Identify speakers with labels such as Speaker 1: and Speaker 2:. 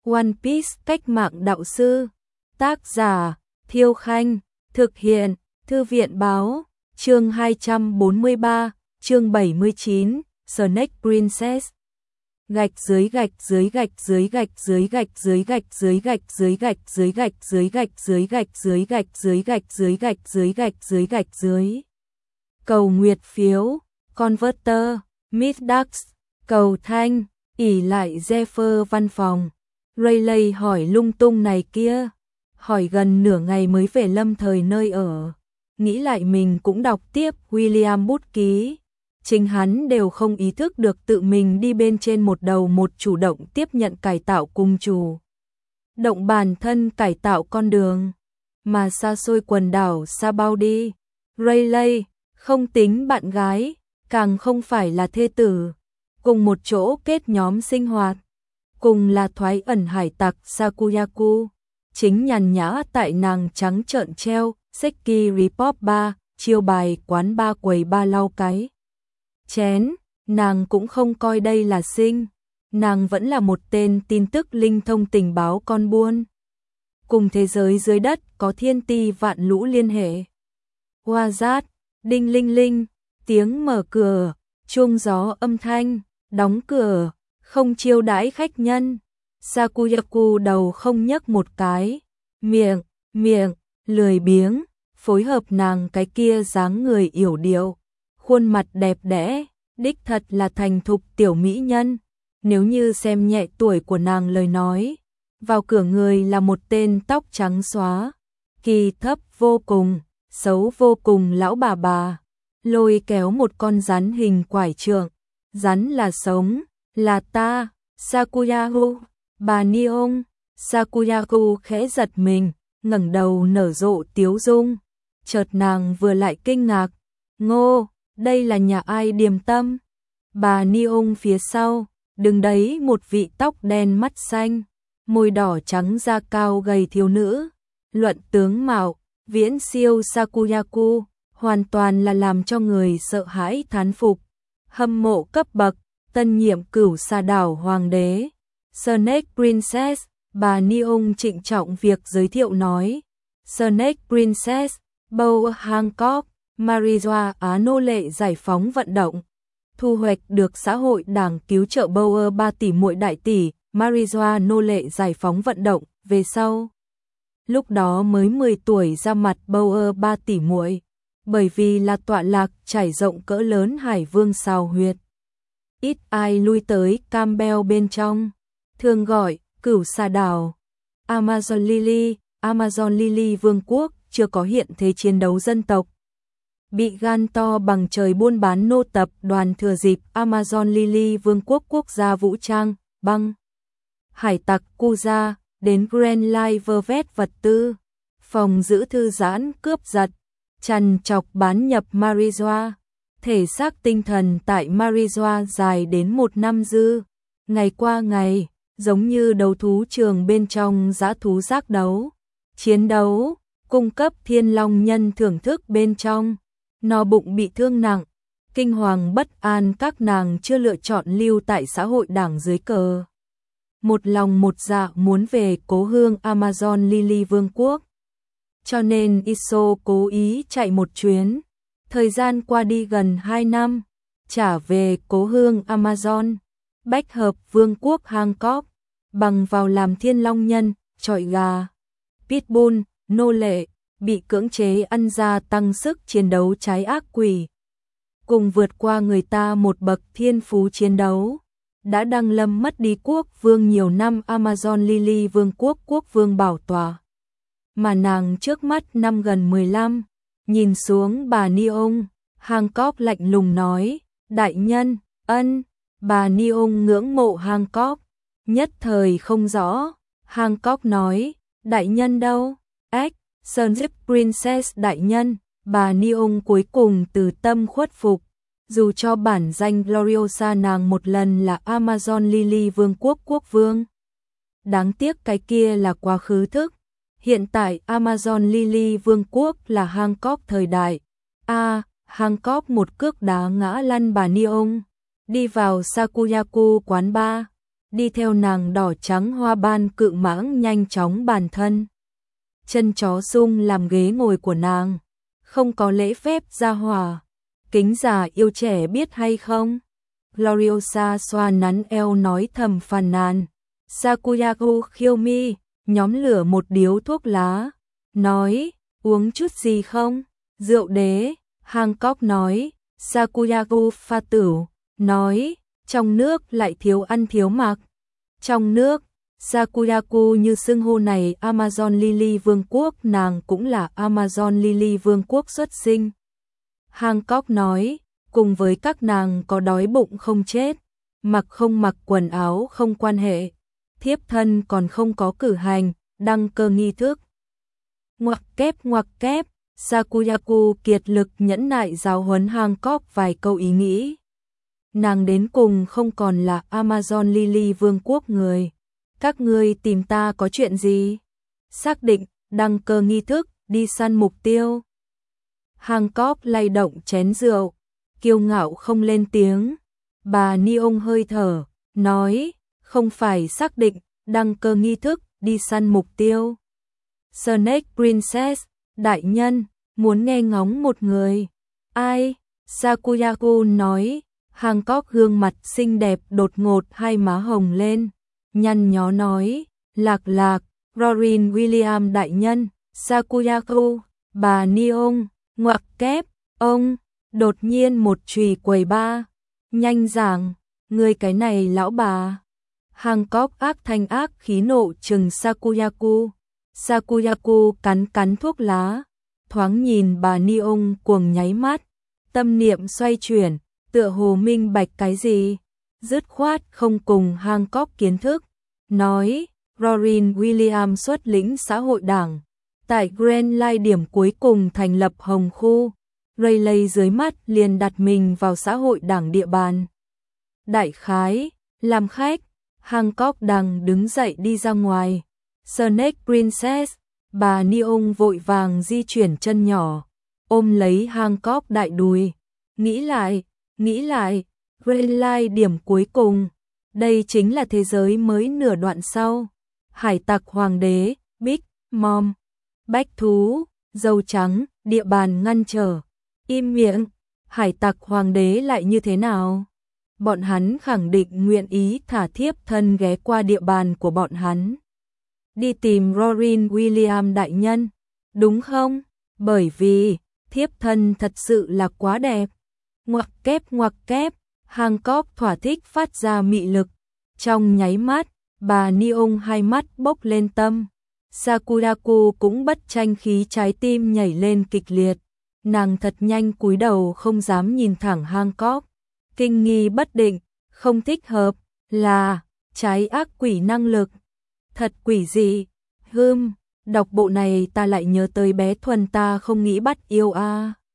Speaker 1: One Piece cách mạng đạo sư. Tác giả Thiêu Khanh. Thực hiện Thư viện Báo. Chương 243, chương 79, Snake Princess. Gạch dưới gạch dưới gạch dưới gạch dưới gạch dưới gạch dưới gạch dưới gạch dưới gạch dưới gạch dưới gạch dưới gạch dưới gạch dưới gạch dưới gạch dưới gạch dưới. Cầu nguyệt phiếu, Converter, Miss Ducks, cầu thanh, ỉ lại Zephyr văn phòng. Rayleigh hỏi lung tung này kia, hỏi gần nửa ngày mới về lâm thời nơi ở. Nghĩ lại mình cũng đọc tiếp William bút ký. Chính hắn đều không ý thức được tự mình đi bên trên một đầu một chủ động tiếp nhận cải tạo cùng chủ động bản thân cải tạo con đường. Mà xa xôi quần đảo xa bao đi. Rayleigh không tính bạn gái, càng không phải là thê tử. Cùng một chỗ kết nhóm sinh hoạt. Cùng là thoái ẩn hải tặc Sakuyaku. Chính nhàn nhã tại nàng trắng trợn treo Seki Report 3, chiêu bài quán ba quầy ba lau cái chén, nàng cũng không coi đây là sinh, nàng vẫn là một tên tin tức linh thông tình báo con buôn. Cùng thế giới dưới đất có thiên ti vạn lũ liên hệ. Hoa rát, đinh linh linh, tiếng mở cửa, chuông gió âm thanh, đóng cửa, không chiêu đãi khách nhân. Sakuyaku đầu không nhấc một cái, miệng, lười biếng, phối hợp nàng cái kia dáng người yểu điệu. Khuôn mặt đẹp đẽ, đích thật là thành thục tiểu mỹ nhân. Nếu như xem nhẹ tuổi của nàng lời nói, vào cửa người là một tên tóc trắng xóa, kỳ thấp vô cùng, xấu vô cùng lão bà, lôi kéo một con rắn hình quải trượng. Rắn là sống, là ta, Sakuyaku, bà Niong. Sakuyaku khẽ giật mình, ngẩng đầu nở rộ tiếu dung. Chợt nàng vừa lại kinh ngạc, ngô, đây là nhà ai điềm tâm? Bà Niong phía sau, đứng đấy một vị tóc đen mắt xanh, môi đỏ trắng da cao gầy thiếu nữ. Luận tướng mạo, viễn siêu Sakuyaku, hoàn toàn là làm cho người sợ hãi thán phục. Hâm mộ cấp bậc, tân nhiệm cửu sa đảo hoàng đế. Snake Princess, bà Niong trịnh trọng việc giới thiệu nói. Snake Princess, Bow Hancock, marijuana nô lệ giải phóng vận động. Thu hoạch được xã hội đảng cứu trợ Bower 3 tỷ muội đại tỷ, marijuana nô lệ giải phóng vận động, về sau. Lúc đó mới 10 tuổi ra mặt Bower 3 tỷ muội, bởi vì là tọa lạc trải rộng cỡ lớn hải vương xào huyệt. Ít ai lui tới Campbell bên trong, thường gọi cửu sa đảo. Amazon Lily vương quốc chưa có hiện thế chiến đấu dân tộc. Bị gan to bằng trời buôn bán nô tập đoàn thừa dịp Amazon Lily vương quốc quốc gia vũ trang, băng. Hải tặc Kuza, đến Grand Line vơ vét vật tư. Phòng giữ thư giãn cướp giật, trằn trọc bán nhập marijuana. Thể xác tinh thần tại marijuana dài đến 1 năm dư. Ngày qua ngày, giống như đấu thú trường bên trong dã thú giác đấu. Chiến đấu, cung cấp thiên long nhân thưởng thức bên trong. No bụng bị thương nặng, kinh hoàng bất an các nàng chưa lựa chọn lưu tại xã hội đảng dưới cờ. Một lòng một dạ muốn về cố hương Amazon Lily vương quốc. Cho nên Iso cố ý chạy một chuyến. Thời gian qua đi gần 2 năm, trả về cố hương Amazon. Bách hợp vương quốc Hancock, bằng vào làm thiên long nhân, trọi gà, pitbull, nô lệ, bị cưỡng chế ăn ra tăng sức chiến đấu trái ác quỷ. Cùng vượt qua người ta một bậc thiên phú chiến đấu. Đã đăng lâm mất đi quốc vương nhiều năm Amazon Lily vương quốc quốc vương bảo tòa. Mà nàng trước mắt năm gần 15, nhìn xuống bà Niong, Hancock lạnh lùng nói, đại nhân, ân. Bà Niong ngưỡng mộ Hancock, nhất thời không rõ. Hancock nói, đại nhân đâu? Ếch, Snake Princess đại nhân. Bà Niong cuối cùng từ tâm khuất phục. Dù cho bản danh Gloriosa nàng một lần là Amazon Lily vương quốc quốc vương. Đáng tiếc cái kia là quá khứ thức. Hiện tại Amazon Lily vương quốc là Hancock thời đại. Hancock một cước đá ngã lăn bà Niong. Đi vào Sakuyaku quán bar. đi theo nàng đỏ trắng hoa ban cự mãng nhanh chóng bàn thân. Chân chó sung làm ghế ngồi của nàng, không có lễ phép gia hòa. Kính già yêu trẻ biết hay không? Gloriosa xoa nắn eo nói thầm phàn nàn. Sakuyaku khiêu mi, nhóm lửa một điếu thuốc lá, nói, uống chút gì không? Rượu đế, Hancock nói. Sakuyaku pha tửu, nói, trong nước lại thiếu ăn thiếu mặc. Trong nước, Sakuyaku như xưng hô này Amazon Lily Vương quốc, nàng cũng là Amazon Lily Vương quốc xuất sinh. Hancock nói, cùng với các nàng có đói bụng không chết, mặc không mặc quần áo không quan hệ, thiếp thân còn không có cử hành, đăng cơ nghi thức. Ngoặc kép, Sakuyaku kiệt lực nhẫn nại giáo huấn Hancock vài câu ý nghĩ. Nàng đến cùng không còn là Amazon Lily Vương quốc người. Các ngươi tìm ta có chuyện gì? Xác định, đăng cơ nghi thức, đi săn mục tiêu. Hancock lay động chén rượu, kiêu ngạo không lên tiếng. Bà Neong hơi thở, nói, không phải xác định, đăng cơ nghi thức, đi săn mục tiêu. Snake Princess, đại nhân, muốn nghe ngóng một người. Ai? Sakuyaku nói. Hancock gương mặt xinh đẹp đột ngột hai má hồng lên, nhăn nhó nói, lạc, Rorin William đại nhân. Sakuyaku, bà Neong, ngoặc kép, ông, đột nhiên một chùy quầy ba, nhanh giảng, người cái này lão bà. Hancock ác thanh ác khí nộ trừng Sakuyaku. Sakuyaku cắn thuốc lá, thoáng nhìn bà Neong cuồng nháy mắt, tâm niệm xoay chuyển, tựa hồ minh bạch cái gì, dứt khoát không cùng Hancock kiến thức, nói, Rorin William xuất lĩnh xã hội đảng, tại Grand Line điểm cuối cùng thành lập Hồng Khu, Rayleigh dưới mắt liền đặt mình vào xã hội đảng địa bàn. Đại khái, làm khách, Hancock đang đứng dậy đi ra ngoài. Snake Princess, bà Neong vội vàng di chuyển chân nhỏ, ôm lấy Hancock đại đùi, nghĩ lại, Grand Line điểm cuối cùng, đây chính là thế giới mới nửa đoạn sau. Hải tặc hoàng đế, Big Mom, bách thú, dâu trắng, địa bàn ngăn trở. Im miệng, hải tặc hoàng đế lại như thế nào? Bọn hắn khẳng định nguyện ý thả thiếp thân ghé qua địa bàn của bọn hắn. Đi tìm Rorin William đại nhân, đúng không? Bởi vì, thiếp thân thật sự là quá đẹp. Ngoặc kép, Hancock thỏa thích phát ra mị lực. Trong nháy mắt, bà Neong hai mắt bốc lên tâm. Sakuyaku cũng bất tranh khí, trái tim nhảy lên kịch liệt. Nàng thật nhanh cúi đầu không dám nhìn thẳng Hancock. Kinh nghi bất định, không thích hợp, là trái ác quỷ năng lực. Thật quỷ dị. Đọc bộ này ta lại nhớ tới bé Thuần ta không nghĩ bắt yêu a.